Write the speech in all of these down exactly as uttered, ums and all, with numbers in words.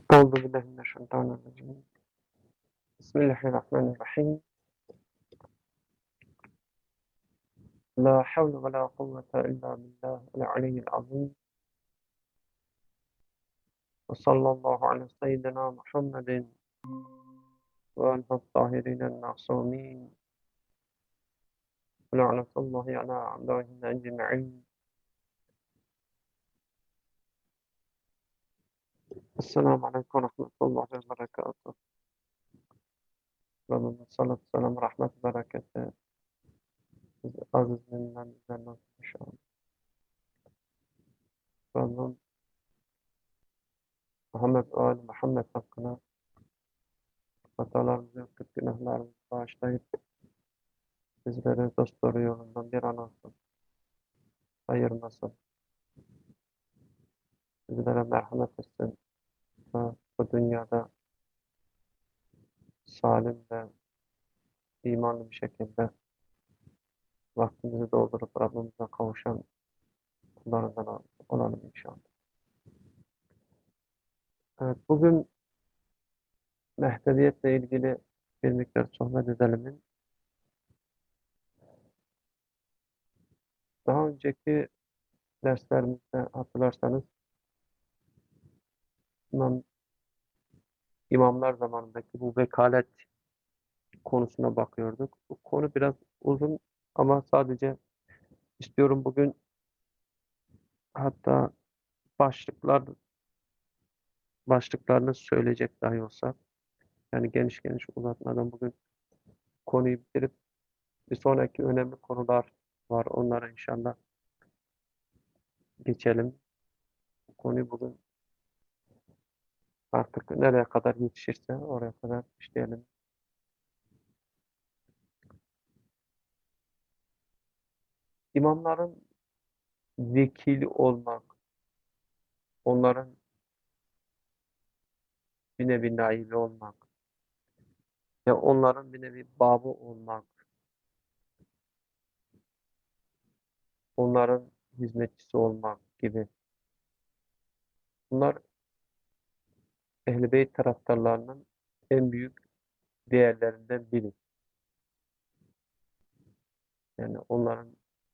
أعوذ بالله من الشيطان الرجيم بسم الله الرحمن الرحيم لا حول ولا قوة إلا بالله العلي العظيم وصلى الله على سيدنا محمد وآله الطاهرين المعصومين ولعنة الله على أعدائهم أجمعين. السلام عليكم ورحمة الله وبركاته. Rabbimiz salat selam rahmet bereketi aziz minnet üzerine olsun inşallah. Rabbim Muhammed ve Ali Muhammed hakkına hatalarımızı yaptık, günahlarımızı bağışlayıp bizleri dost doğru yolundan bir an olsun ayırmasın. Bizlere merhamet etsin ve bu dünyada salim ve imanlı bir şekilde vaktimizi doldurup Rabbimize kavuşan kullarından olalım inşallah. Evet, bugün Mehdediyetle ilgili bir miktar sohbet edelim. Daha önceki derslerimizde hatırlarsanız imam, imamlar zamanındaki bu vekalet konusuna bakıyorduk. Bu konu biraz uzun ama sadece istiyorum bugün hatta başlıklar başlıklarını söyleyecek dahi olsa yani geniş geniş uzatmadan bugün konuyu bitirip bir sonraki önemli konular var. Onlara inşallah geçelim. Bu konuyu bugün artık nereye kadar yetişirse oraya kadar işleyelim. İmamların vekili olmak, onların bir nevi naibi olmak ve onların bir nevi babı olmak, onların hizmetçisi olmak gibi. Bunlar Ehl-i Beyt taraftarlarının en büyük değerlerinden biri. Yani onların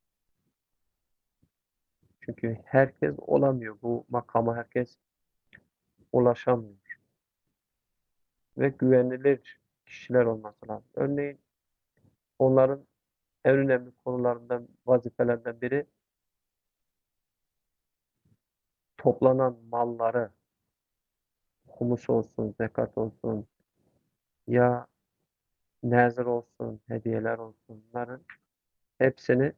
çünkü herkes olamıyor. Bu makama herkes ulaşamıyor. Ve güvenilir kişiler olması lazım. Örneğin onların en önemli konularından, vazifelerinden biri toplanan malları, humus olsun, zekat olsun, ya nezir olsun, hediyeler olsun, bunların hepsini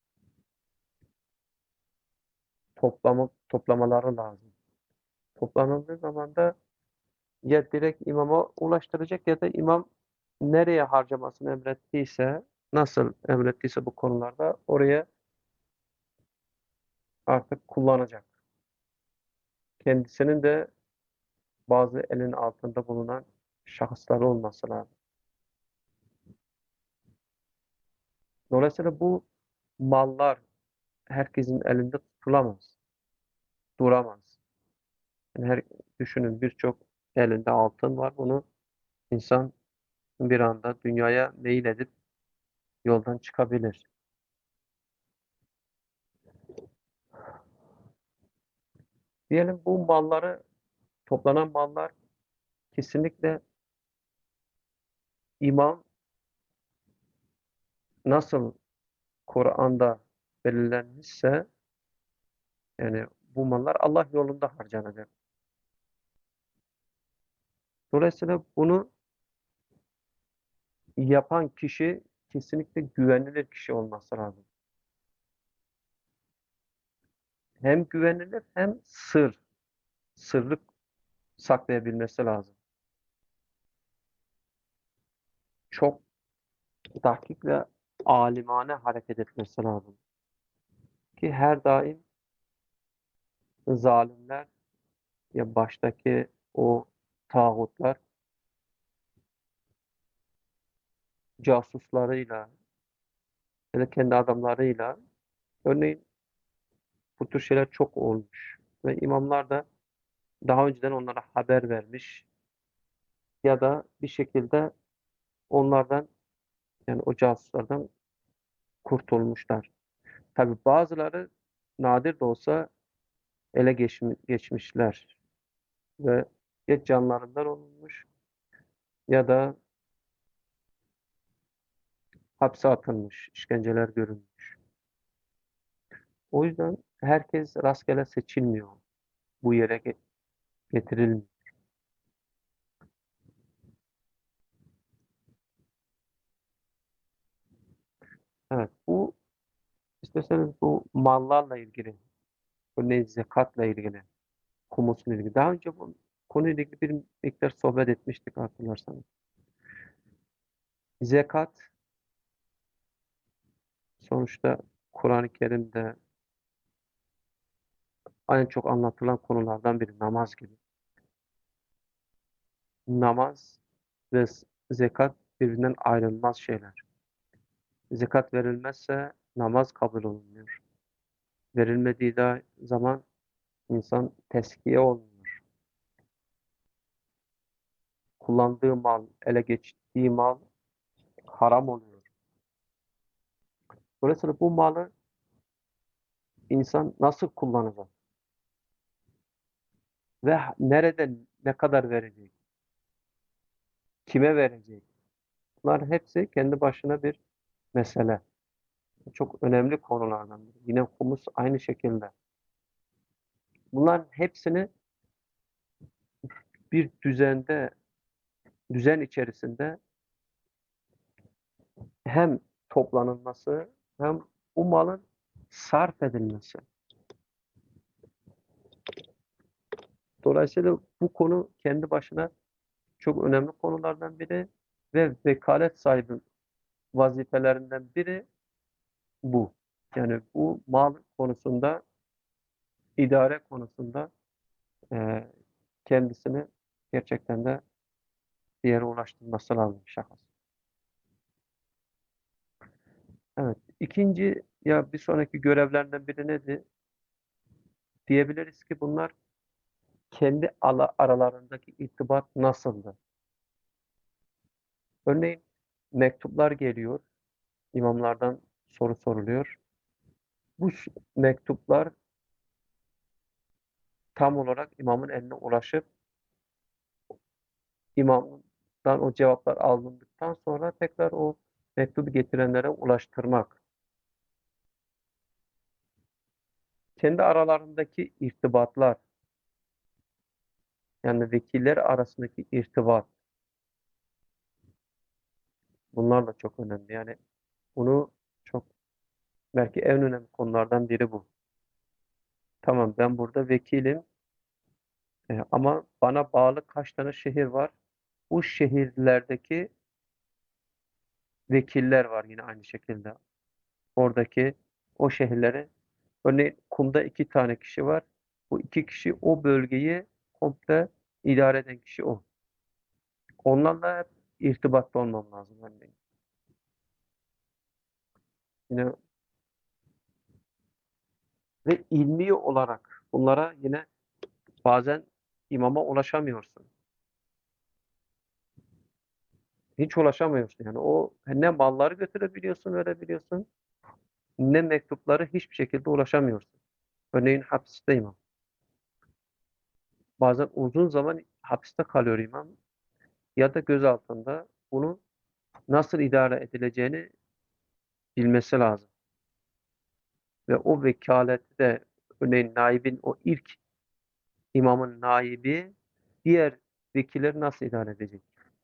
toplamak, toplamaları lazım. Toplanıldığı zaman da ya direkt imama ulaştıracak ya da imam nereye harcamasını emrettiyse, nasıl emrettiyse bu konularda oraya artık kullanacak. Kendisinin de bazı elin altında bulunan şahısları olması lazım. Dolayısıyla bu mallar herkesin elinde tutulamaz, duramaz. Yani her, düşünün birçok elinde altın var. Bunu insan bir anda dünyaya meyil edip yoldan çıkabilir. Diyelim bu malları, toplanan mallar kesinlikle imam nasıl Kur'an'da belirlenmişse yani bu mallar Allah yolunda harcanacak. Dolayısıyla bunu yapan kişi kesinlikle güvenilir kişi olması lazım. Hem güvenilir hem sır, sırlık saklayabilmesi lazım. Çok dakik ve alimane hareket etmesi lazım. Ki her daim zalimler ya baştaki o tağutlar casuslarıyla ya da kendi adamlarıyla örneğin bu tür şeyler çok olmuş. Ve imamlar da daha önceden onlara haber vermiş ya da bir şekilde onlardan, yani o casuslardan kurtulmuşlar. Tabii bazıları nadir de olsa ele geçmi- geçmişler ve ya canlarından olmuş ya da hapse atılmış, işkenceler görülmüş. O yüzden herkes rastgele seçilmiyor. Bu yere ge- getirilmiyor. Evet, bu isterseniz bu mallarla ilgili, örneğin zekatla ilgili, humusla ilgili. Daha önce bu konuyla ilgili bir miktar sohbet etmiştik hatırlarsanız. Zekat sonuçta Kur'an-ı Kerim'de en çok anlatılan konulardan biri, namaz gibi. Namaz ve zekat birbirinden ayrılmaz şeyler. Zekat verilmezse namaz kabul olunmuyor. Verilmediği de zaman insan teskiye olmuyor. Kullandığı mal, ele geçtiği mal haram oluyor. Dolayısıyla bu malı insan nasıl kullanacak ve nerede ne kadar verecek, kime verecek? Bunlar hepsi kendi başına bir mesele. Çok önemli konulardan biri. Yine humus aynı şekilde. Bunların hepsini bir düzende, düzen içerisinde hem toplanılması hem bu malın sarf edilmesi. Dolayısıyla bu konu kendi başına çok önemli konulardan biri ve vekalet sahibi vazifelerinden biri bu. Yani bu mal konusunda, idare konusunda e, kendisini gerçekten de bir yere ulaştırması lazım şahıs. Evet. İkinci ya bir sonraki görevlerden biri nedir? Diyebiliriz ki bunlar kendi ala, aralarındaki irtibat nasıldı? Örneğin mektuplar geliyor, imamlardan soru soruluyor. Bu ş- mektuplar tam olarak imamın eline ulaşıp imamdan o cevaplar alındıktan sonra tekrar o mektubu getirenlere ulaştırmak. Kendi aralarındaki irtibatlar, yani vekiller arasındaki irtibat, bunlar da çok önemli. Yani bunu çok, belki en önemli konulardan biri bu. Tamam, ben burada vekilim, e, ama bana bağlı kaç tane şehir var? Bu şehirlerdeki vekiller var yine aynı şekilde. Oradaki o şehirleri, örneğin Kum'da iki tane kişi var. Bu iki kişi o bölgeyi komple idare eden kişi o. Onlarla hep irtibatta olmam lazım örneğin. Yine ve ilmi olarak bunlara yine bazen imama ulaşamıyorsun. Hiç ulaşamıyorsun yani. O ne malları götürebiliyorsun, verebiliyorsun, ne mektupları hiçbir şekilde ulaşamıyorsun. Örneğin hapiste imam. Bazen uzun zaman hapiste kalıyor imam ya da gözaltında. Bunu nasıl idare edileceğini bilmesi lazım. Ve o vekaleti de, örneğin naibin, o ilk imamın naibi diğer vekilleri nasıl idare edecek?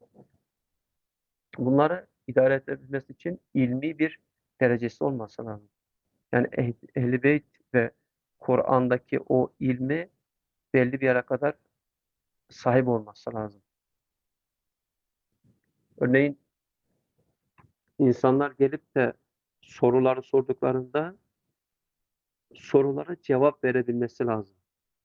Bunları idare edebilmesi için ilmi bir derecesi olması lazım. Yani eh- Ehl-i Beyt ve Kur'an'daki o ilmi belli bir yere kadar sahip olması lazım. Örneğin insanlar gelip de soruları sorduklarında sorulara cevap verebilmesi lazım.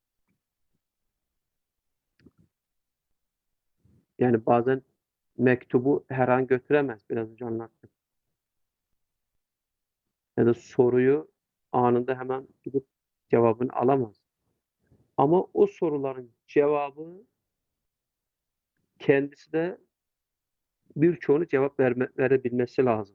Yani bazen mektubu her an götüremez. Biraz önce anlattım. Ya da soruyu anında hemen gidip cevabını alamaz. Ama o soruların cevabı kendisi de birçoğunu cevap verme, verebilmesi lazım.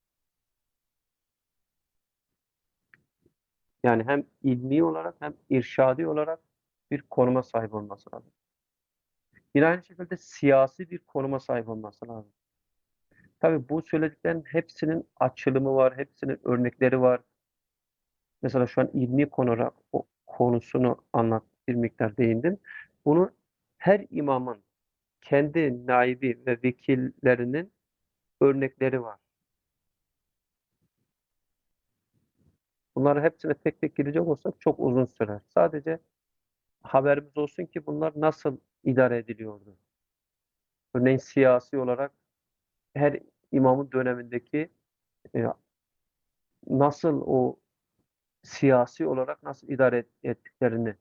Yani hem ilmi olarak hem irşadi olarak bir konuma sahip olması lazım. Yine aynı şekilde siyasi bir konuma sahip olması lazım. Tabii bu söylediklerin hepsinin açılımı var, hepsinin örnekleri var. Mesela şu an ilmi konulara, o konusunu anlat, bir miktar değindim. Bunu her imamın kendi naibi ve vekillerinin örnekleri var. Bunları hepsine tek tek girecek olsak çok uzun sürer. Sadece haberimiz olsun ki bunlar nasıl idare ediliyordu. Örneğin siyasi olarak her imamın dönemindeki e, nasıl o siyasi olarak nasıl idare et- ettiklerini,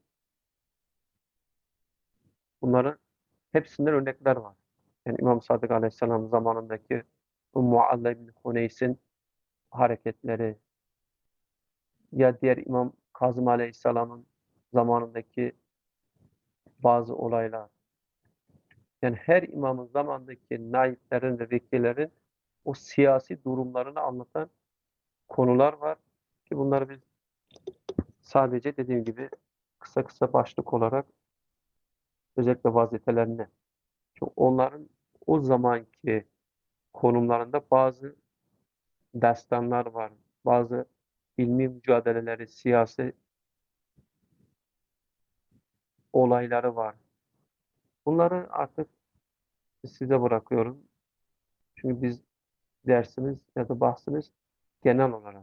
bunların hepsinden örnekler var. Yani İmam Sadık Aleyhisselam zamanındaki bu Mualla bin Huneys'in hareketleri, ya diğer İmam Kazım Aleyhisselam'ın zamanındaki bazı olaylar. Yani her imamın zamandaki naiplerin ve vekillerin o siyasi durumlarını anlatan konular var ki bunları biz sadece dediğim gibi kısa kısa başlık olarak özellikle vazifelerine, çünkü onların o zamanki konumlarında bazı destanlar var, bazı ilmi mücadeleleri, siyasi olayları var. Bunları artık size bırakıyorum. Çünkü biz dersimiz ya da bahsimiz genel olarak.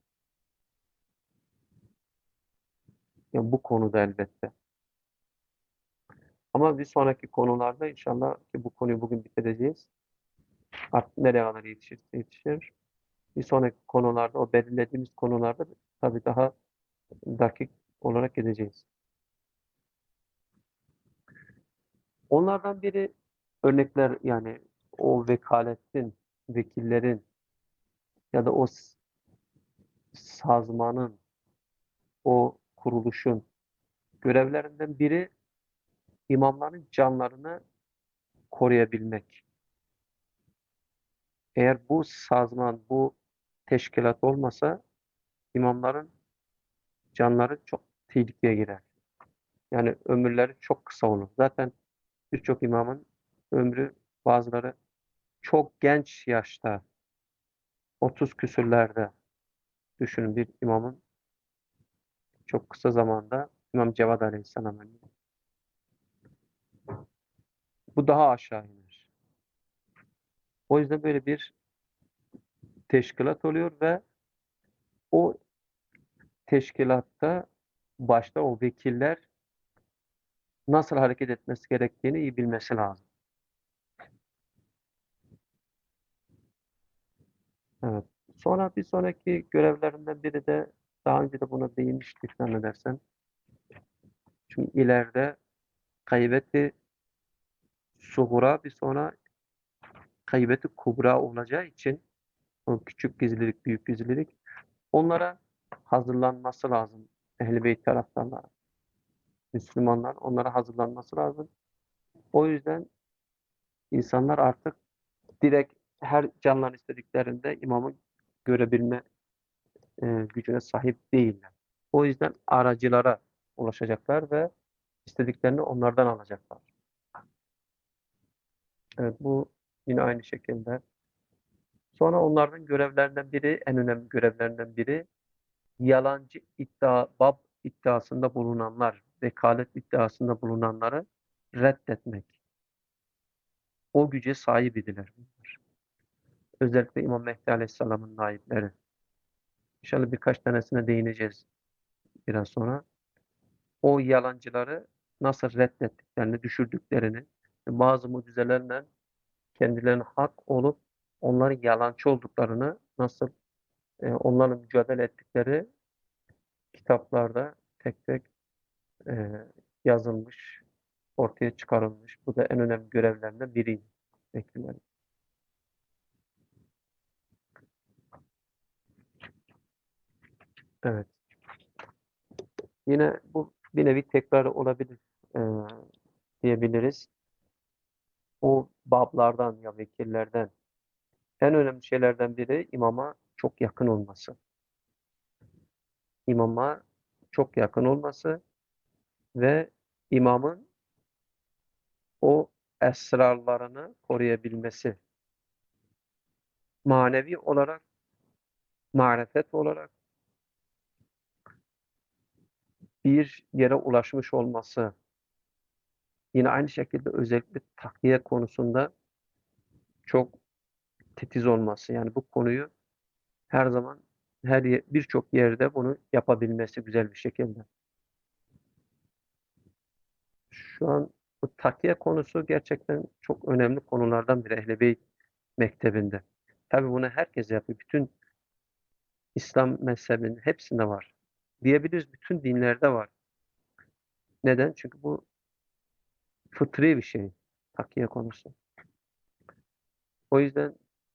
Yani bu konuda elbette. Ama bir sonraki konularda inşallah ki bu konuyu bugün bitireceğiz. Artık nereye kadar yetişirse yetişir. Bir sonraki konularda o belirlediğimiz konularda tabii daha dakik olarak gideceğiz. Onlardan biri örnekler, yani o vekaletin, vekillerin ya da o s- sazmanın, o kuruluşun görevlerinden biri imamların canlarını koruyabilmek. Eğer bu sazman, bu teşkilat olmasa imamların canları çok tehlikeye girer. Yani ömürleri çok kısa olur. Zaten birçok imamın ömrü, bazıları çok genç yaşta, otuz küsürlerde, düşünün bir imamın çok kısa zamanda, İmam Cevad Aleyhisselam örneğin. Bu daha aşağı iner. O yüzden böyle bir teşkilat oluyor ve o teşkilatta başta o vekiller nasıl hareket etmesi gerektiğini iyi bilmesi lazım. Evet. Sonra bir sonraki görevlerinden biri de, daha önce de buna değinmiştik zannedersem. Çünkü ileride gaybeti suğra, bir sonra gaybeti kubra olacağı için o küçük gizlilik, büyük gizlilik, onlara hazırlanması lazım. Ehl-i Beyt taraftarları, Müslümanlar onlara hazırlanması lazım. O yüzden insanlar artık direkt her canlarını istediklerinde imamı görebilme e, gücüne sahip değiller. O yüzden aracılara ulaşacaklar ve istediklerini onlardan alacaklar. Evet, bu yine aynı şekilde. Sonra onlardan görevlerinden biri, en önemli görevlerinden biri, yalancı iddia, bab iddiasında bulunanlar, vekalet iddiasında bulunanları reddetmek. O güce sahip idiler. Özellikle İmam Mehdi Aleyhisselam'ın naipleri. İnşallah birkaç tanesine değineceğiz biraz sonra. O yalancıları nasıl reddettiklerini, düşürdüklerini, bazı mucizelerle kendilerine hak olup onların yalancı olduklarını, nasıl e, onlarla mücadele ettikleri kitaplarda tek tek e, yazılmış, ortaya çıkarılmış. Bu da en önemli görevlerinden biriydi. Vekillerin. Evet. Yine bu bir nevi tekrar olabilir. E, diyebiliriz. O bablardan ya vekillerden en önemli şeylerden biri imama çok yakın olması. İmama çok yakın olması ve imamın o esrarlarını koruyabilmesi. Manevi olarak, marifet olarak bir yere ulaşmış olması. Yine aynı şekilde özellikle takviye konusunda çok titiz olması. Yani bu konuyu her zaman her ye- birçok yerde bunu yapabilmesi güzel bir şekilde. Şu an bu takiye konusu gerçekten çok önemli konulardan biri Ehl-i Beyt mektebinde. Tabii bunu herkes yapıyor. Bütün İslam mezhebinin hepsinde var. Diyebiliriz bütün dinlerde var. Neden? Çünkü bu fıtri bir şey. Takiye konusu. O yüzden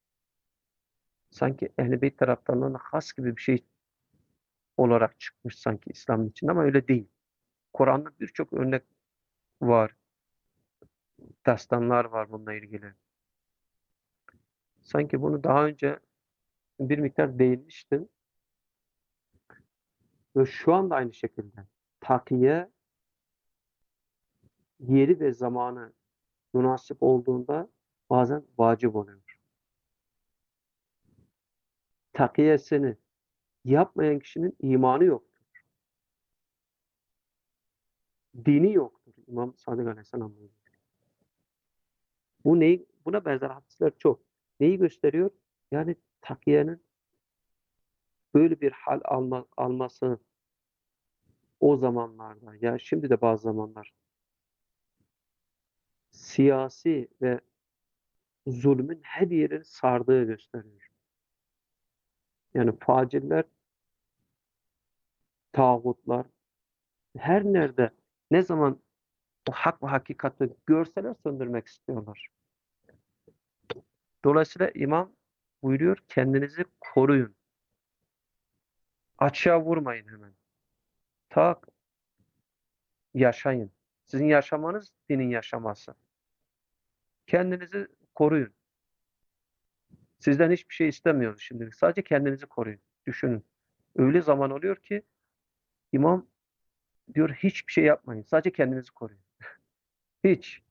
sanki Ehl-i Beyt taraftarlarına has gibi bir şey olarak çıkmış sanki İslam'ın için ama öyle değil. Kur'an'da birçok örnek var. Destanlar var bununla ilgili. Sanki bunu daha önce bir miktar değinmiştim. Ve şu anda aynı şekilde takiye yeri ve zamanı münasip olduğunda bazen vacip oluyor. Takiyesini yapmayan kişinin imanı yoktur. Dini yoktur. İmam Sadık Aleyhisselam buyuruyor. Bu neyi, buna benzer hadisler çok. Neyi gösteriyor? Yani takiyenin böyle bir hal alma, alması o zamanlarda, ya şimdi de bazı zamanlar siyasi ve zulmün her yerini sardığı gösteriyor. Yani facirler, tağutlar her nerede ne zaman o hak ve hakikati görseler söndürmek istiyorlar. Dolayısıyla imam buyuruyor kendinizi koruyun. Açığa vurmayın hemen. Ta yaşayın. Sizin yaşamanız dinin yaşaması. Kendinizi koruyun. Sizden hiçbir şey istemiyoruz şimdilik. Sadece kendinizi koruyun. Düşünün. Öyle zaman oluyor ki imam diyor hiçbir şey yapmayın. Sadece kendinizi koruyun. Hiç.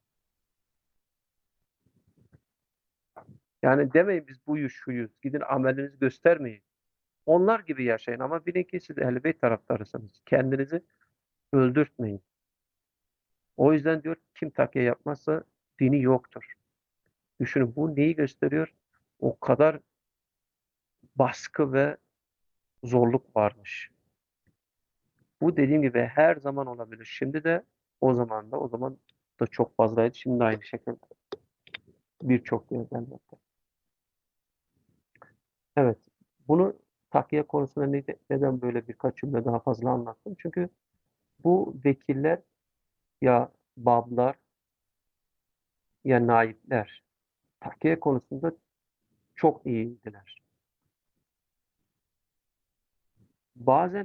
Yani demeyin biz buyuz şuyuz. Gidin amelinizi göstermeyin. Onlar gibi yaşayın ama bilin ki siz Ehl-i Beyt taraftarısınız. Kendinizi öldürtmeyin. O yüzden diyor kim takiye yapmazsa dini yoktur. Düşünün bu neyi gösteriyor? O kadar baskı ve zorluk varmış. Bu dediğim gibi her zaman olabilir. Şimdi de o zaman da o zaman da çok fazlaydı. Şimdi de aynı şekilde birçok yerden. Evet. Bunu takiye konusunda ne- neden böyle birkaç cümle daha fazla anlattım? Çünkü bu vekiller ya bablar ya naipler takiye konusunda çok iyiydiler. Bazen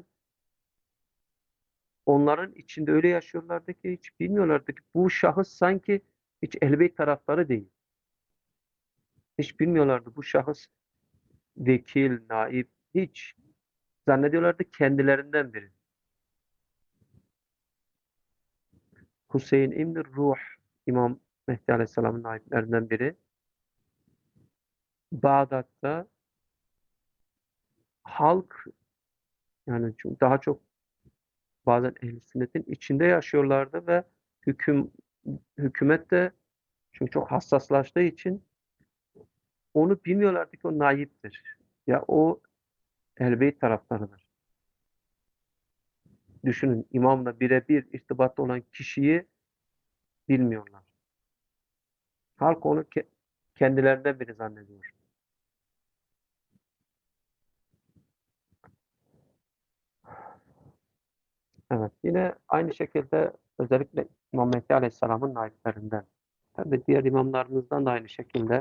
onların içinde öyle yaşıyorlardı ki hiç bilmiyorlardı ki bu şahıs sanki hiç Ehl-i taraftarı değil. Hiç bilmiyorlardı bu şahıs vekil, naip hiç. Zannediyorlardı kendilerinden biri. Hüseyin İbn Ruh İmam Mehdi Aleyhisselam'ın naiplerinden biri. Bağdat'ta halk yani çünkü daha çok bazen ehl-i sünnetin içinde yaşıyorlardı ve hüküm hükümet de çünkü çok hassaslaştığı için onu bilmiyorlardı ki o naiptir. Ya o Ehl-i taraftarıdır. Düşünün imamla birebir irtibatta olan kişiyi bilmiyorlar. Halk onu ke kendilerinden biri zannediyor. Evet. Yine aynı şekilde özellikle İmam Mehdi Aleyhisselam'ın naiplerinden. Tabii diğer imamlarımızdan da aynı şekilde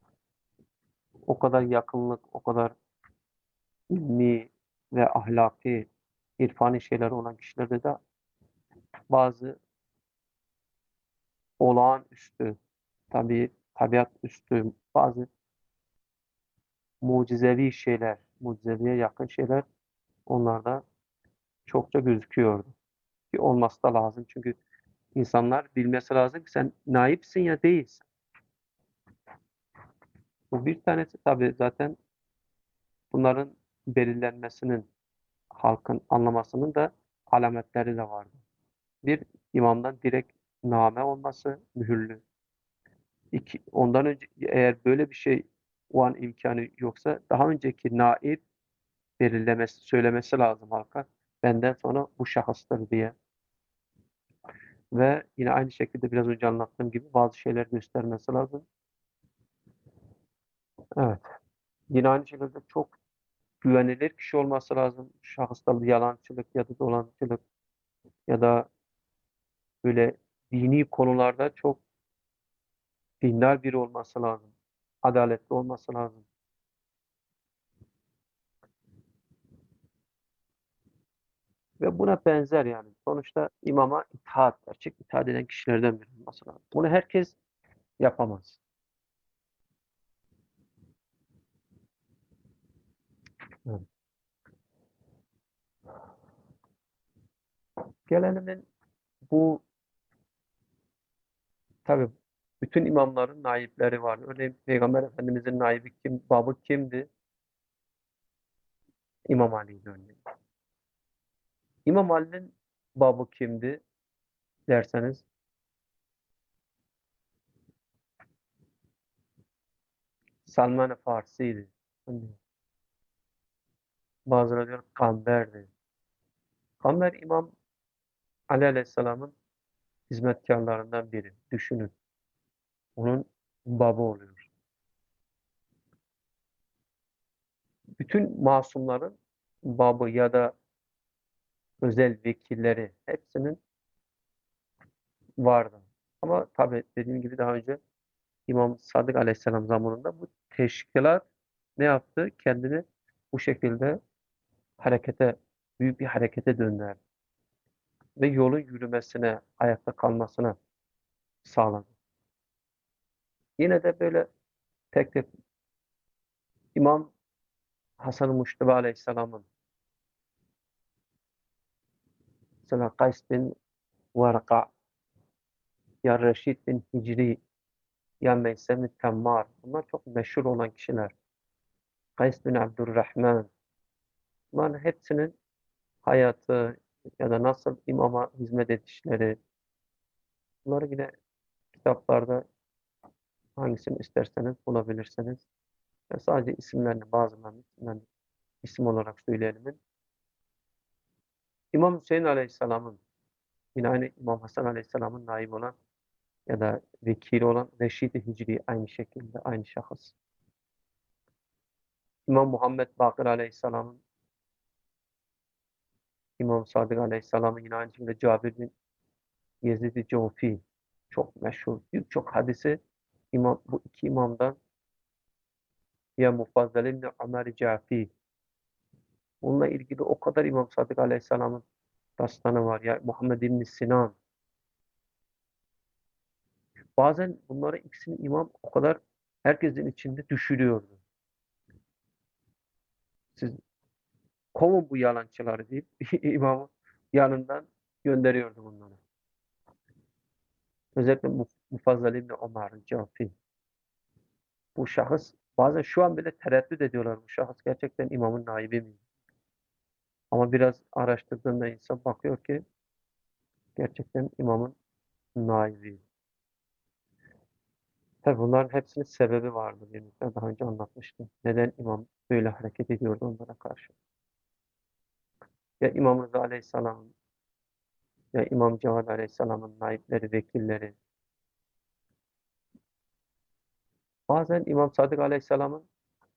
o kadar yakınlık, o kadar ilmi ve ahlaki, irfani şeyler olan kişilerde de bazı olağanüstü, tabii tabiat üstü bazı mucizevi şeyler, mucizeviye yakın şeyler onlarda çokça gözüküyordu. Ki olması da lazım. Çünkü insanlar bilmesi lazım ki sen naipsin ya değilsin. Bu bir tanesi tabii zaten bunların belirlenmesinin, halkın anlamasının da alametleri de vardı. Bir, imamdan direkt name olması, mühürlü. İki, ondan önce eğer böyle bir şey o an imkanı yoksa daha önceki naib belirlemesi, söylemesi lazım halka. Benden sonra bu şahıstır diye. Ve yine aynı şekilde biraz önce anlattığım gibi bazı şeyler göstermesi lazım. Evet. Yine aynı şekilde çok güvenilir kişi olması lazım. Şahıslarda yalancılık ya da dolancılık ya da böyle dini konularda çok dindar biri olması lazım. Adaletli olması lazım. Ve buna benzer yani. Sonuçta imama itaat, gerçek itaat eden kişilerden biri olması lazım. Bunu herkes yapamaz. Evet. Gelenemin bu tabii bütün imamların naipleri var. Örneğin Peygamber Efendimizin naibi kim, babı kimdi? İmam Ali'ydi örneğin. İmam Ali'nin babı kimdi derseniz Salman-ı Farsi'ydi. Hani bazıları diyor Kamber'di. Kamber İmam Ali Aleyhisselam'ın hizmetkarlarından biri. Düşünün. Onun babı oluyor. Bütün masumların babı ya da özel vekilleri hepsinin vardı. Ama tabii dediğim gibi daha önce İmam Sadık Aleyhisselam zamanında bu teşkilat ne yaptı? Kendini bu şekilde harekete, büyük bir harekete döndürdü. Ve yolun yürümesine, ayakta kalmasına sağladı. Yine de böyle tek tek İmam Hasan-ı Muştebi Aleyhisselam'ın mesela Kays bin Varka, ya Reşid bin Hicri, ya Meysem bin Temmar. Bunlar çok meşhur olan kişiler. Kays bin Abdurrahman. Bunların hepsinin hayatı ya da nasıl imama hizmet edişleri, bunları yine kitaplarda hangisini isterseniz bulabilirsiniz. Ve sadece isimlerini, bazılarını isimlerini isim olarak söyleyelim. İmam Hüseyin Aleyhisselam'ın, yine aynı İmam Hasan Aleyhisselam'ın naib olan ya da vekili olan Reşid-i Hicri aynı şekilde, aynı şahıs. İmam Muhammed Bakır Aleyhisselam'ın, İmam Sadık Aleyhisselam'ın yine aynı şekilde Cabir bin Yezid-i Cevfi çok meşhur. Birçok hadisi imam, bu iki imamdan ya Mufazzal İbni Ömer Cafi. Bununla ilgili o kadar İmam Sadık Aleyhisselam'ın dastanı var. Ya Muhammed İbni Sinan. Bazen bunları ikisini imam o kadar herkesin içinde düşürüyordu. Siz kovun bu yalancıları deyip imamı yanından gönderiyordu bunları. Özellikle Muf- Mufazzal İbni Ömer Cafi. Bu şahıs bazen şu an bile tereddüt ediyorlar. Bu şahıs gerçekten imamın naibi mi? Ama biraz araştırdığında insan bakıyor ki gerçekten imamın naibi. Tabii bunların hepsinin sebebi vardı. Yani ben daha önce anlatmıştım. Neden imam böyle hareket ediyordu onlara karşı? Ya İmam Rıza Aleyhisselam'ın ya İmam Cevat Aleyhisselam'ın naipleri, vekilleri. Bazen İmam Sadık Aleyhisselam'ın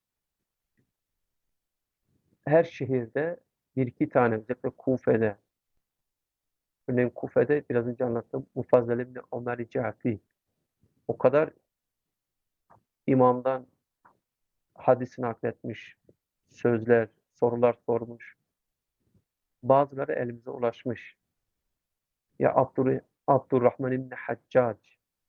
her şehirde bir iki tane, özellikle Kufe'de, örneğin Kufe'de biraz önce anlattım Mufazzal İbni Ömer Cafi. O kadar imamdan hadis nakletmiş, sözler, sorular sormuş. Bazıları elimize ulaşmış. Ya Abdur Abdurrahman İbni Haccac.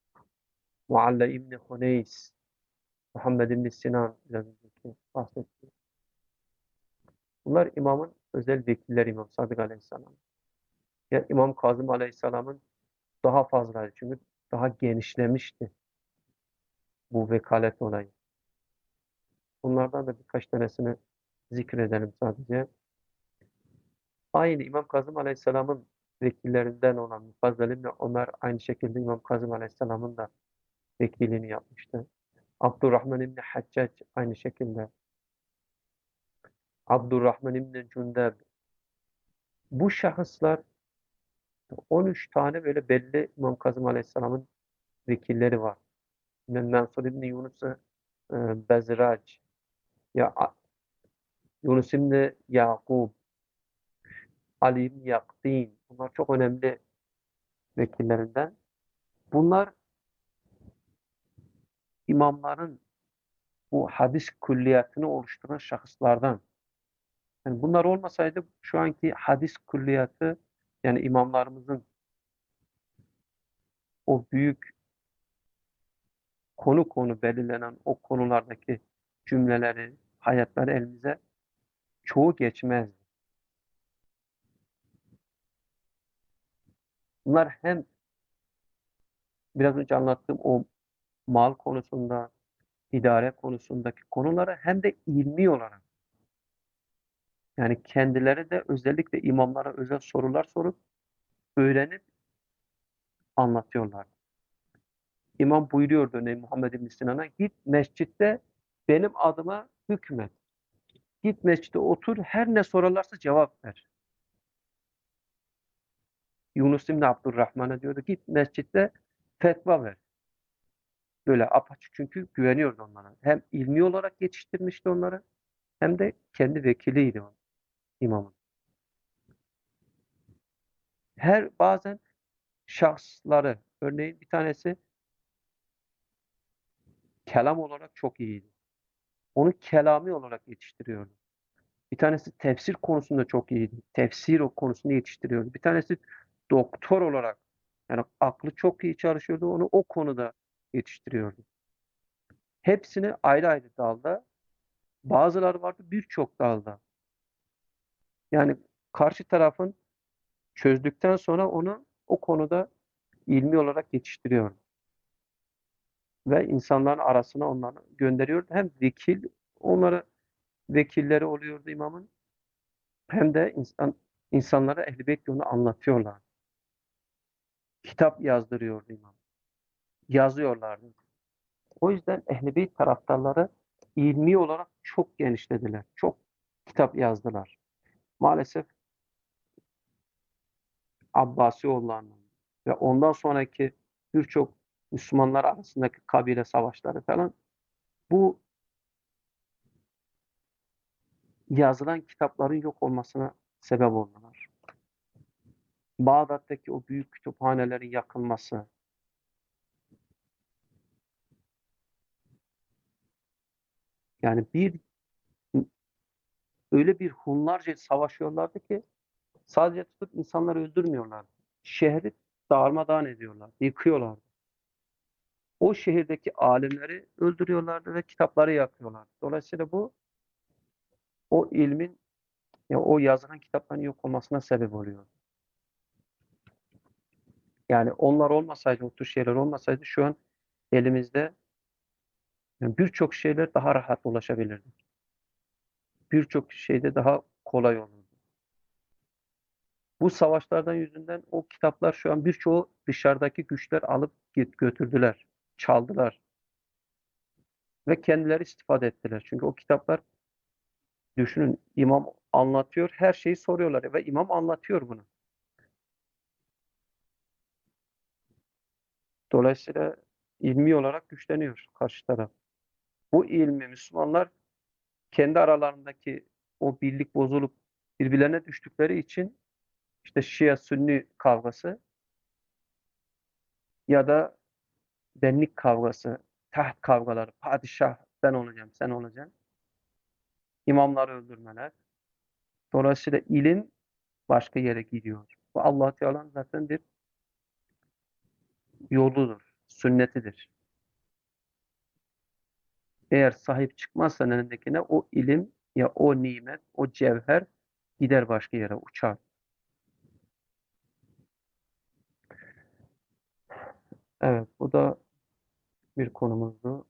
Mualla İbni Huneys, Muhammed İbni Sinan biraz önceki bahsettiğim. Bunlar imamın özel vekilleri İmam Sadık Aleyhisselam. Ya İmam Kazım Aleyhisselam'ın daha fazlaydı çünkü daha genişlemişti bu vekalet olayı. Bunlardan da birkaç tanesini zikredelim sadece. Aynı İmam Kazım Aleyhisselam'ın vekillerinden olan Mufazzal İbni Ömer aynı şekilde İmam Kazım Aleyhisselam'ın da vekilliğini yapmıştı. Abdurrahman İbni Haccac aynı şekilde. Abdurrahman İbni Cündeb. Bu şahıslar on üç tane böyle belli İmam Kazım Aleyhisselam'ın vekilleri var. Mansur İbni Yunus e, Bezrac, ya A- Yunus İbni Yakub, Ali İbni Yakdin. Bunlar çok önemli vekillerinden. Bunlar imamların bu hadis külliyatını oluşturan şahıslardan. Yani bunlar olmasaydı şu anki hadis külliyatı, yani imamlarımızın o büyük konu konu belirlenen o konulardaki cümleleri, hayatları elimize çoğu geçmezdi. Bunlar hem biraz önce anlattığım o mal konusunda, idare konusundaki konuları hem de ilmi olarak, yani kendileri de özellikle imamlara özel sorular sorup öğrenip anlatıyorlar. İmam buyuruyordu örneğin Muhammed İbn Sinan'a, git mescitte benim adıma hükmet. Git mescide otur, her ne sorarlarsa cevap ver. Yunus İbni Abdurrahman'a diyordu, git mescitte fetva ver. Böyle apaçık, çünkü güveniyordu onlara. Hem ilmi olarak yetiştirmişti onları hem de kendi vekiliydi o imamın. Her bazen şahsları, örneğin bir tanesi kelam olarak çok iyiydi. Onu kelami olarak yetiştiriyordu. Bir tanesi tefsir konusunda çok iyiydi. Tefsir o konusunda yetiştiriyordu. Bir tanesi doktor olarak, yani aklı çok iyi çalışıyordu. Onu o konuda yetiştiriyordu. Hepsini ayrı ayrı dalda, bazıları vardı birçok dalda. Yani karşı tarafın çözdükten sonra onu o konuda ilmi olarak yetiştiriyordu. Ve insanların arasına onları gönderiyordu. Hem vekil, onlara vekilleri oluyordu imamın, hem de insan, insanlara Ehl-i Beyt yolunu anlatıyorlar. Kitap yazdırıyordu imam. Yazıyorlardı. O yüzden Ehl-i Beyt taraftarları ilmi olarak çok genişlediler. Çok kitap yazdılar. Maalesef Abbasiyoğullarının ve ondan sonraki birçok Müslümanlar arasındaki kabile savaşları falan bu yazılan kitapların yok olmasına sebep oldular. Bağdat'taki o büyük kütüphanelerin yakılması, yani bir öyle bir hunlarca savaşıyorlardı ki sadece tutup insanları öldürmüyorlardı. Şehri darmadağın ediyorlar, yıkıyorlardı. O şehirdeki alimleri öldürüyorlardı ve kitapları yakıyorlar. Dolayısıyla bu o ilmin, ya o yazılan kitapların yok olmasına sebep oluyor. Yani onlar olmasaydı, o tür şeyler olmasaydı şu an elimizde yani birçok şeyler daha rahat ulaşabilirdi. Birçok şeyde daha kolay olurdu. Bu savaşlardan yüzünden o kitaplar şu an birçoğu dışarıdaki güçler alıp git götürdüler, çaldılar ve kendileri istifade ettiler. Çünkü o kitaplar, düşünün, imam anlatıyor, her şeyi soruyorlar ve imam anlatıyor bunu. Dolayısıyla ilmi olarak güçleniyor karşı taraf. Bu ilmi Müslümanlar kendi aralarındaki o birlik bozulup birbirlerine düştükleri için işte Şia-Sünni kavgası ya da benlik kavgası, taht kavgaları, padişah ben olacağım, sen olacaksın, imamları öldürmeler. Dolayısıyla ilim başka yere gidiyor. Bu Allah Teala'nın zaten bir yoludur, sünnetidir. Eğer sahip çıkmazsan elindekine o ilim ya o nimet, o cevher gider başka yere uçar. Evet, bu da bir konumuzdu.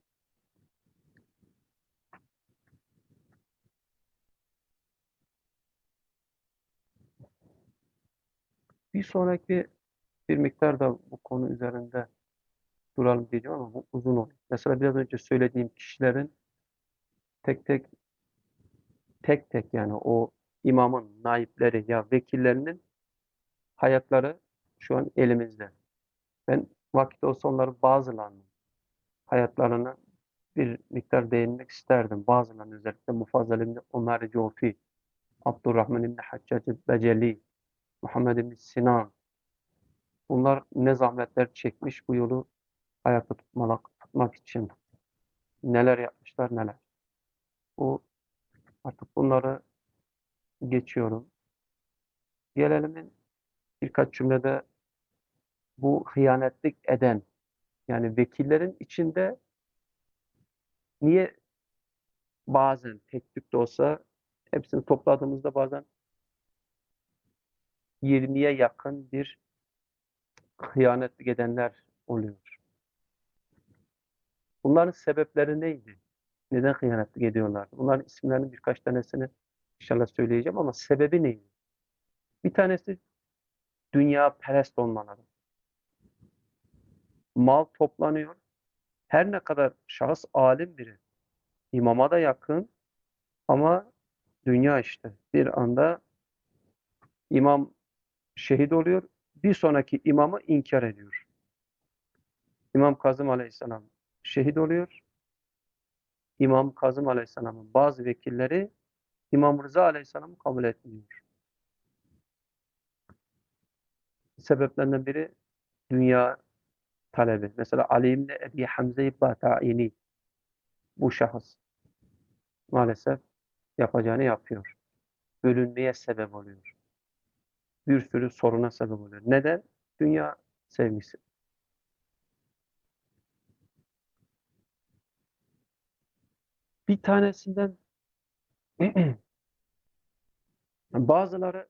Bir sonraki bir miktar da bu konu üzerinde duralım diyeceğim ama bu uzun olur. Mesela biraz önce söylediğim kişilerin tek tek tek tek yani o imamın naipleri ya vekillerinin hayatları şu an elimizde. Ben vakit olsa onların bazılarının hayatlarına bir miktar değinmek isterdim. Bazılarının özellikle Mufazzal İbni Ömer Cofi, Abdurrahman İbni Haccac Beceli, Muhammed İbni Sinan. Bunlar ne zahmetler çekmiş bu yolu ayakta tutmak, tutmak için. Neler yapmışlar neler. Bu artık bunları geçiyorum. Gelelim birkaç cümlede bu hıyanetlik eden yani vekillerin içinde niye bazen tek tük de olsa hepsini topladığımızda bazen yirmiye yakın bir hıyanetlik edenler oluyor. Bunların sebepleri neydi? Neden hıyanetlik ediyorlar? Bunların isimlerinin birkaç tanesini inşallah söyleyeceğim ama sebebi neydi? Bir tanesi dünya perest olmaları. Mal toplanıyor. Her ne kadar şahıs alim biri, imama da yakın ama dünya işte bir anda imam şehit oluyor. Bir sonraki imamı inkar ediyor. İmam Kazım Aleyhisselam şehit oluyor. İmam Kazım Aleyhisselam'ın bazı vekilleri İmam Rıza Aleyhisselam'ı kabul etmiyor. Sebeplerinden biri dünya talebi. Mesela Ali İbni Ebi Hamze-i Bataini bu şahıs maalesef yapacağını yapıyor. Bölünmeye sebep oluyor. Bir sürü soruna sebep oluyor. Neden? Dünya sevgisi. Bir tanesinden bazıları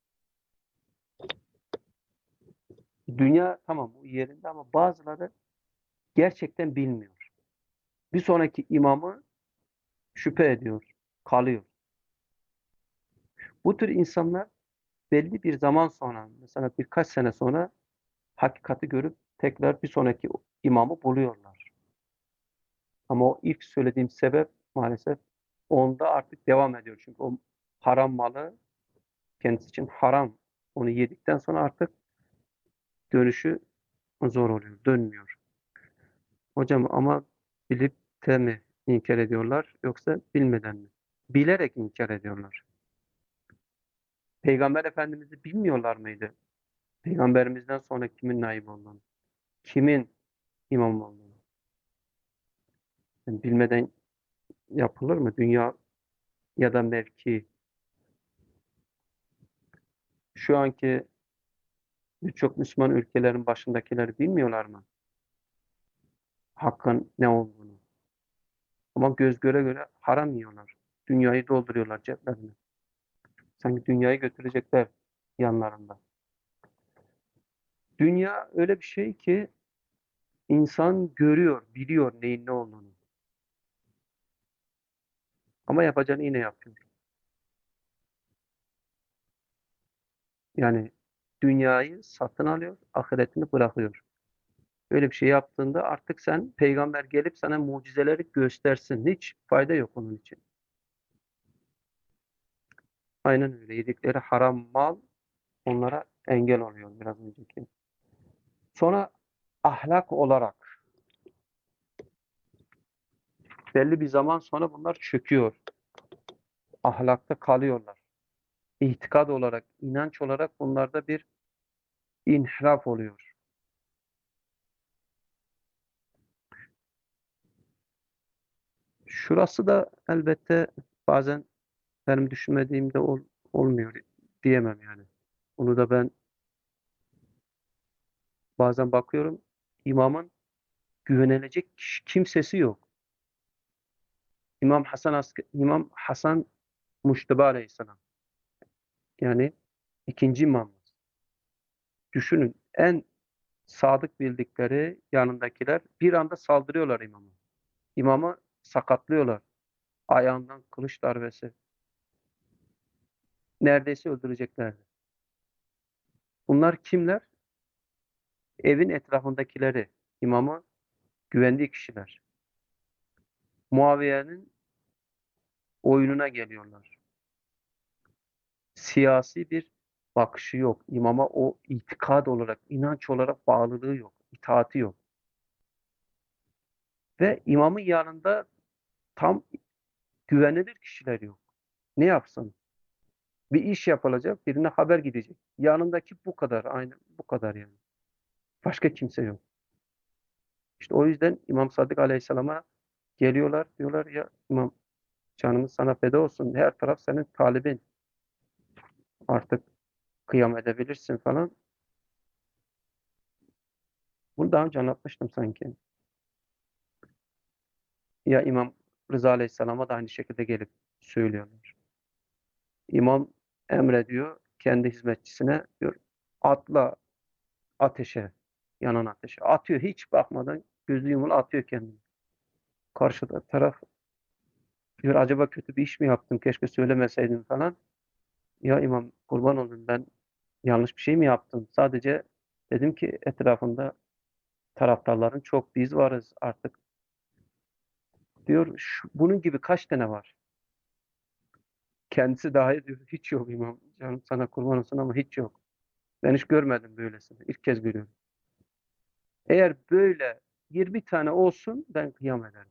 dünya tamam bu yerinde ama bazıları gerçekten bilmiyor. Bir sonraki imamı şüphe ediyor, kalıyor. Bu tür insanlar belli bir zaman sonra, mesela birkaç sene sonra hakikati görüp tekrar bir sonraki imamı buluyorlar. Ama o ilk söylediğim sebep maalesef onda artık devam ediyor. Çünkü o haram malı kendisi için haram. Onu yedikten sonra artık dönüşü zor oluyor, dönmüyor. Hocam ama bilip de mi inkar ediyorlar yoksa bilmeden mi? Bilerek inkar ediyorlar. Peygamber Efendimiz'i bilmiyorlar mıydı? Peygamberimizden sonra kimin naib olduğunu, kimin imam olduğunu. Yani bilmeden yapılır mı? Dünya ya da mevki. Şu anki birçok Müslüman ülkelerin başındakileri bilmiyorlar mı? Hakkın ne olduğunu. Ama göz göre göre haram yiyorlar. Dünyayı dolduruyorlar ceplerine. Sanki dünyayı götürecekler yanlarında. Dünya öyle bir şey ki insan görüyor, biliyor neyin ne olduğunu. Ama yapacağını yine yapıyor. Yani dünyayı satın alıyor, ahiretini bırakıyor. Öyle bir şey yaptığında artık sen peygamber gelip sana mucizeleri göstersin. Hiç fayda yok onun için. Aynen öyle. Yedikleri haram mal onlara engel oluyor biraz önceki. Sonra ahlak olarak belli bir zaman sonra bunlar çöküyor. Ahlakta kalıyorlar. İtikad olarak, inanç olarak bunlarda bir inhiraf oluyor. Şurası da elbette bazen benim düşünmediğimde ol, olmuyor diyemem yani. Onu da ben bazen bakıyorum imamın güvenilecek kimsesi yok. İmam Hasan Asker, İmam Hasan Muştebi Aleyhisselam. Yani ikinci imamımız. Düşünün, en sadık bildikleri yanındakiler bir anda saldırıyorlar imama. İmamı sakatlıyorlar. Ayağından kılıç darbesi. Neredeyse öldüreceklerdi. Bunlar kimler? Evin etrafındakileri. İmama güvendiği kişiler. Muaviye'nin oyununa geliyorlar. Siyasi bir bakışı yok. İmama o itikad olarak, inanç olarak bağlılığı yok. İtaati yok. Ve imamın yanında tam güvenilir kişiler yok. Ne yapsın? Bir iş yapılacak, birine haber gidecek. Yanındaki bu kadar, aynen bu kadar yani. Başka kimse yok. İşte o yüzden İmam Sadık Aleyhisselam'a geliyorlar, diyorlar ya İmam, canımız sana feda olsun. Her taraf senin talibin. Artık kıyam edebilirsin falan. Bunu daha önce anlatmıştım sanki. Ya İmam Rıza Aleyhisselam'a da aynı şekilde gelip söylüyorlar. İmam emrediyor kendi hizmetçisine, diyor atla ateşe, yanan ateşe. Atıyor hiç bakmadan, gözü yumulu atıyor kendini. Karşıda taraf diyor acaba kötü bir iş mi yaptım, keşke söylemeseydim falan. Ya İmam, kurban olun, ben yanlış bir şey mi yaptım? Sadece dedim ki etrafında taraftarların çok, biz varız artık. Diyor şu, bunun gibi kaç tane var? Kendisi dahi diyor hiç yok İmam. Canım sana kurban olsun ama hiç yok. Ben hiç görmedim böylesini. İlk kez görüyorum. Eğer böyle yirmi tane olsun ben kıyam ederim.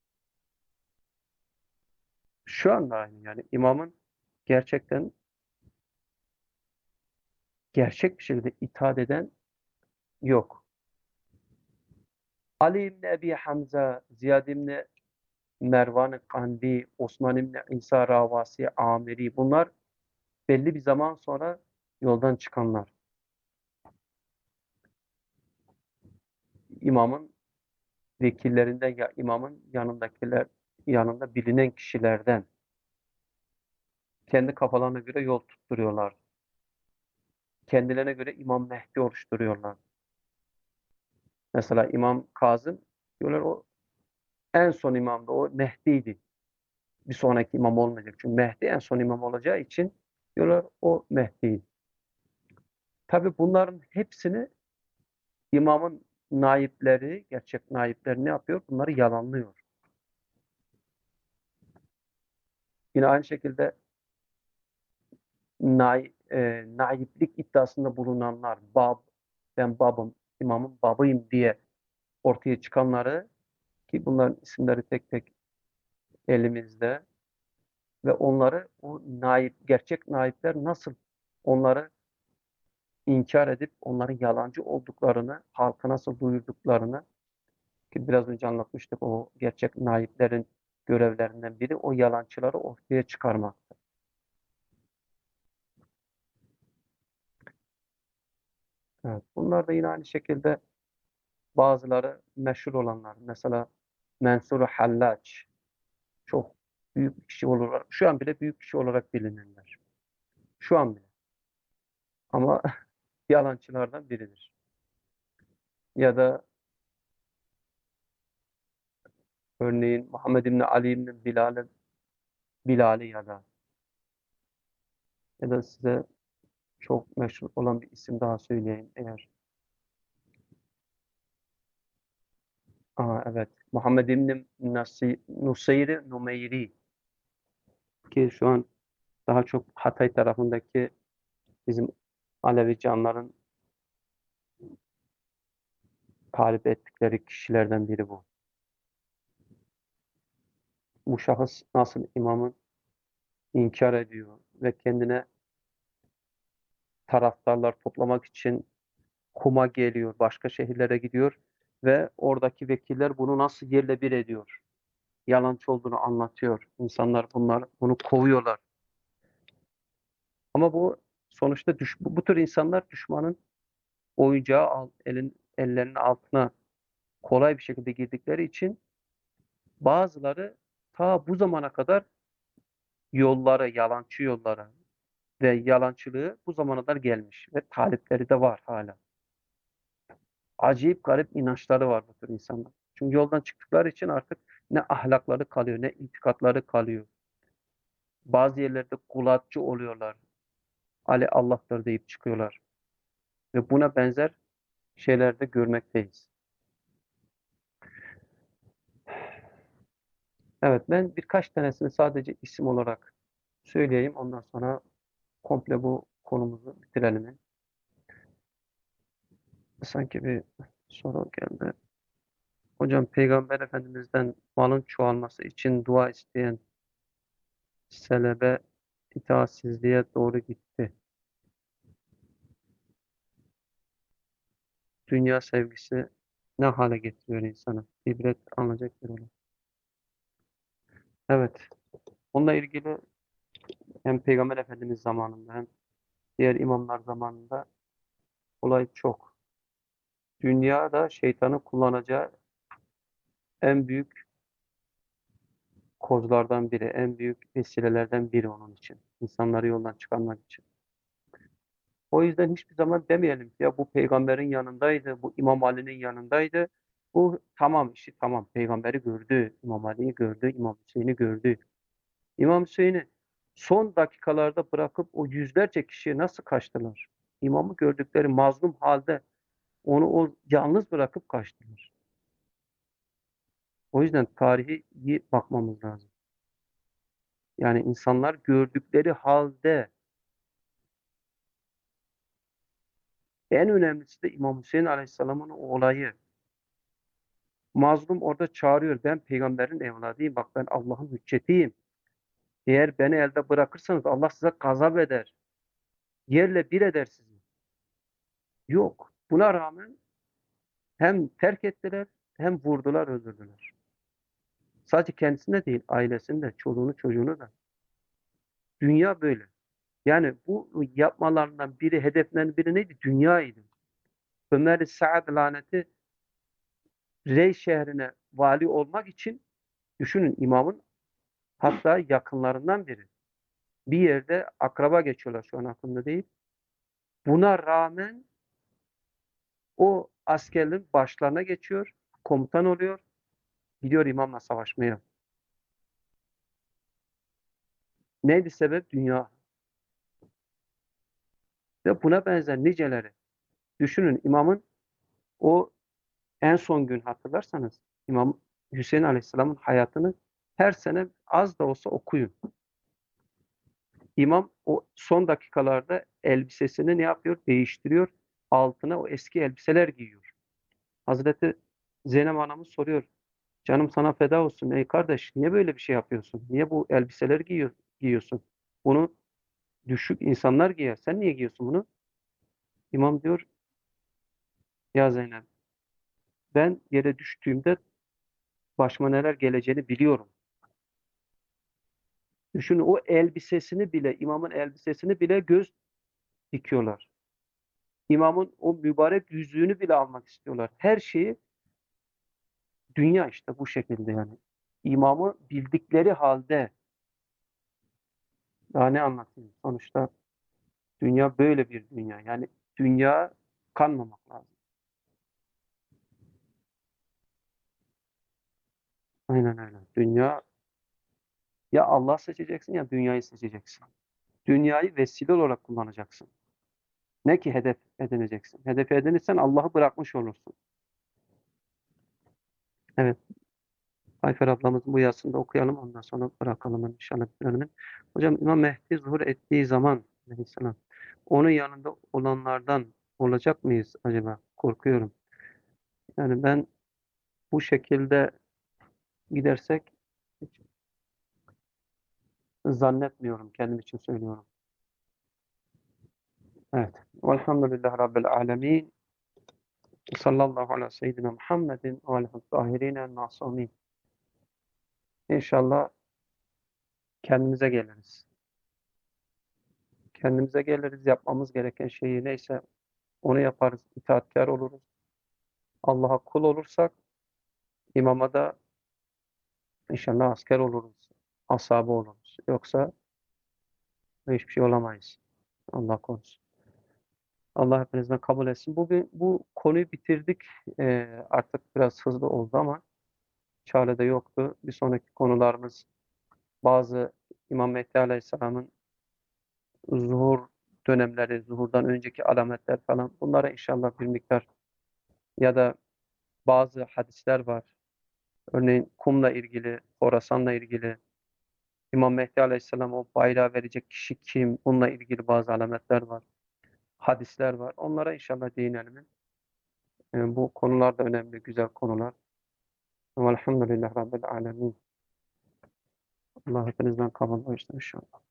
Şu anda aynı yani imamın gerçekten gerçek bir şekilde itaat eden yok. Ali İbni Ebi Hamza, Ziyad İbni Mervan Kandi, Osman İbni İsa Ravasi Amiri, bunlar belli bir zaman sonra yoldan çıkanlar. İmamın vekillerinden ya imamın yanındakiler yanında bilinen kişilerden kendi kafalarına göre yol tutturuyorlar. Kendilerine göre İmam Mehdi oluşturuyorlar. Mesela İmam Kazım diyorlar o en son imam da o Mehdi'ydi. Bir sonraki imam olmayacak. Çünkü Mehdi en son imam olacağı için diyorlar o Mehdi. Tabi bunların hepsini imamın naipleri, gerçek naipleri ne yapıyor? Bunları yalanlıyor. Yine aynı şekilde naip, e, naiplik iddiasında bulunanlar, bab, ben babım, imamın babıyım diye ortaya çıkanları, ki bunların isimleri tek tek elimizde, ve onları o naip, gerçek naipler nasıl onları inkar edip onların yalancı olduklarını, halka nasıl duyurduklarını, ki biraz önce anlatmıştık, o gerçek naiplerin görevlerinden biri o yalancıları ortaya çıkarmak. Evet. Bunlar da yine aynı şekilde bazıları meşhur olanlar. Mesela Mensur Hallaç çok büyük bir kişi olarak, şu an bile büyük kişi olarak bilinirler. Şu an bile. Ama yalancılardan biridir. Ya da örneğin Muhammed İbni Ali İbni Bilal'i Bilal'i ya da ya da size çok meşhur olan bir isim daha söyleyeyim eğer. Aa, evet. Muhammed İbni Nasi- Nusayri Numeyri, ki şu an daha çok Hatay tarafındaki bizim Alevi canların talip ettikleri kişilerden biri bu. Bu şahıs nasıl imamı inkar ediyor ve kendine taraftarlar toplamak için Kum'a geliyor, başka şehirlere gidiyor ve oradaki vekiller bunu nasıl yerle bir ediyor. Yalancı olduğunu anlatıyor. İnsanlar bunlar bunu kovuyorlar. Ama bu sonuçta düş, bu, bu tür insanlar düşmanın oyuncağı al, elin, ellerinin altına kolay bir şekilde girdikleri için bazıları ta bu zamana kadar yolları, yalancı yollara ve yalancılığı bu zamana kadar gelmiş ve talipleri de var hala. Acayip garip inançları var bu tür insanlar. Çünkü yoldan çıktıkları için artık ne ahlakları kalıyor, ne itikatları kalıyor. Bazı yerlerde kulatçı oluyorlar. Ali Allah'tır deyip çıkıyorlar. Ve buna benzer şeyler de görmekteyiz. Evet, ben birkaç tanesini sadece isim olarak söyleyeyim. Ondan sonra komple bu konumuzu bitirelim. Sanki bir soru geldi. Hocam Peygamber Efendimiz'den malın çoğalması için dua isteyen selebe itaatsizliğe doğru gitti. Dünya sevgisi ne hale getiriyor insanı? İbret alınacak bir olay. Evet. Onunla ilgili hem Peygamber Efendimiz zamanında hem diğer imamlar zamanında olay çok. Dünya da şeytanın kullanacağı en büyük kozlardan biri, en büyük vesilelerden biri onun için. İnsanları yoldan çıkarmak için. O yüzden hiçbir zaman demeyelim ki ya bu peygamberin yanındaydı, bu İmam Ali'nin yanındaydı. Bu tamam işi tamam. Peygamberi gördü, İmam Ali'yi gördü, İmam Hüseyin'i gördü. İmam Hüseyin'i son dakikalarda bırakıp o yüzlerce kişiye nasıl kaçtılar? İmamı gördükleri mazlum halde onu o yalnız bırakıp kaçtılar. O yüzden tarihi iyi bakmamız lazım. Yani insanlar gördükleri halde en önemlisi de İmam Hüseyin Aleyhisselam'ın olayı. Mazlum orada çağırıyor. Ben peygamberin evladıyım. Bak ben Allah'ın hüccetiyim. Eğer beni elde bırakırsanız Allah size gazap eder. Yerle bir eder sizi. Yok. Buna rağmen hem terk ettiler hem vurdular, öldürdüler. Sadece kendisine değil, ailesini de, çoluğunu, çocuğunu da. Dünya böyle. Yani bu yapmalarından biri, hedeflerinden biri neydi? Dünyaydı. Ömer-i Saad laneti Rey şehrine vali olmak için düşünün imamın hatta yakınlarından biri. Bir yerde akraba geçiyorlar şu an aklımda değil. Buna rağmen o askerlerin başlarına geçiyor, komutan oluyor, gidiyor imamla savaşmaya. Neydi sebep? Dünya. Ve buna benzer niceleri. Düşünün imamın o en son gün hatırlarsanız İmam Hüseyin Aleyhisselam'ın hayatını her sene az da olsa okuyun. İmam o son dakikalarda elbisesini ne yapıyor? Değiştiriyor. Altına o eski elbiseler giyiyor. Hazreti Zeynep anamız soruyor. Canım sana feda olsun ey kardeş. Niye böyle bir şey yapıyorsun? Niye bu elbiseleri giyiyor, giyiyorsun? Bunu düşük insanlar giyer. Sen niye giyiyorsun bunu? İmam diyor ya Zeynep ben yere düştüğümde başıma neler geleceğini biliyorum. Düşünün o elbisesini bile, imamın elbisesini bile göz dikiyorlar. İmamın o mübarek yüzüğünü bile almak istiyorlar. Her şeyi dünya işte bu şekilde yani. İmamı bildikleri halde daha ne anlatayım? Sonuçta dünya böyle bir dünya. Yani dünya kanmamak lazım. Aynen öyle. Dünya ya Allah seçeceksin ya dünyayı seçeceksin. Dünyayı vesile olarak kullanacaksın. Ne ki hedef edineceksin. Hedef edinirsen Allah'ı bırakmış olursun. Evet. Ayfer ablamızın bu yazısını da okuyalım. Ondan sonra bırakalım inşallah. Bitirelim. Hocam İmam Mehdi zuhur ettiği zaman aleyhisselam onun yanında olanlardan olacak mıyız acaba? Korkuyorum. Yani ben bu şekilde gidersek hiç zannetmiyorum. Kendim için söylüyorum. Evet. Velhamdülillah Rabbil alemin. Sallallahu ala seyyidina Muhammedin ve aleyhi zahirine masumin. İnşallah kendimize geliriz. Kendimize geliriz. Yapmamız gereken şeyi neyse onu yaparız. İtaatkar oluruz. Allah'a kul olursak imama da İnşallah asker oluruz. Asabı oluruz. Yoksa hiçbir şey olamayız. Allah korusun. Allah hepinizden kabul etsin. Bugün bu konuyu bitirdik. Ee, artık biraz hızlı oldu ama çare de yoktu. Bir sonraki konularımız bazı İmam Mehdi Aleyhisselam'ın zuhur dönemleri, zuhurdan önceki alametler falan. Bunlara inşallah bir miktar ya da bazı hadisler var. Örneğin kumla ilgili, Horasan'la ilgili, İmam Mehdi Aleyhisselam o bayrağı verecek kişi kim? Bununla ilgili bazı alametler var. Hadisler var. Onlara inşallah değinelim. Yani bu konular da önemli, güzel konular. Velhamdülillah Rabbil Alemin. Allah hepinizden kabul buyursun inşallah.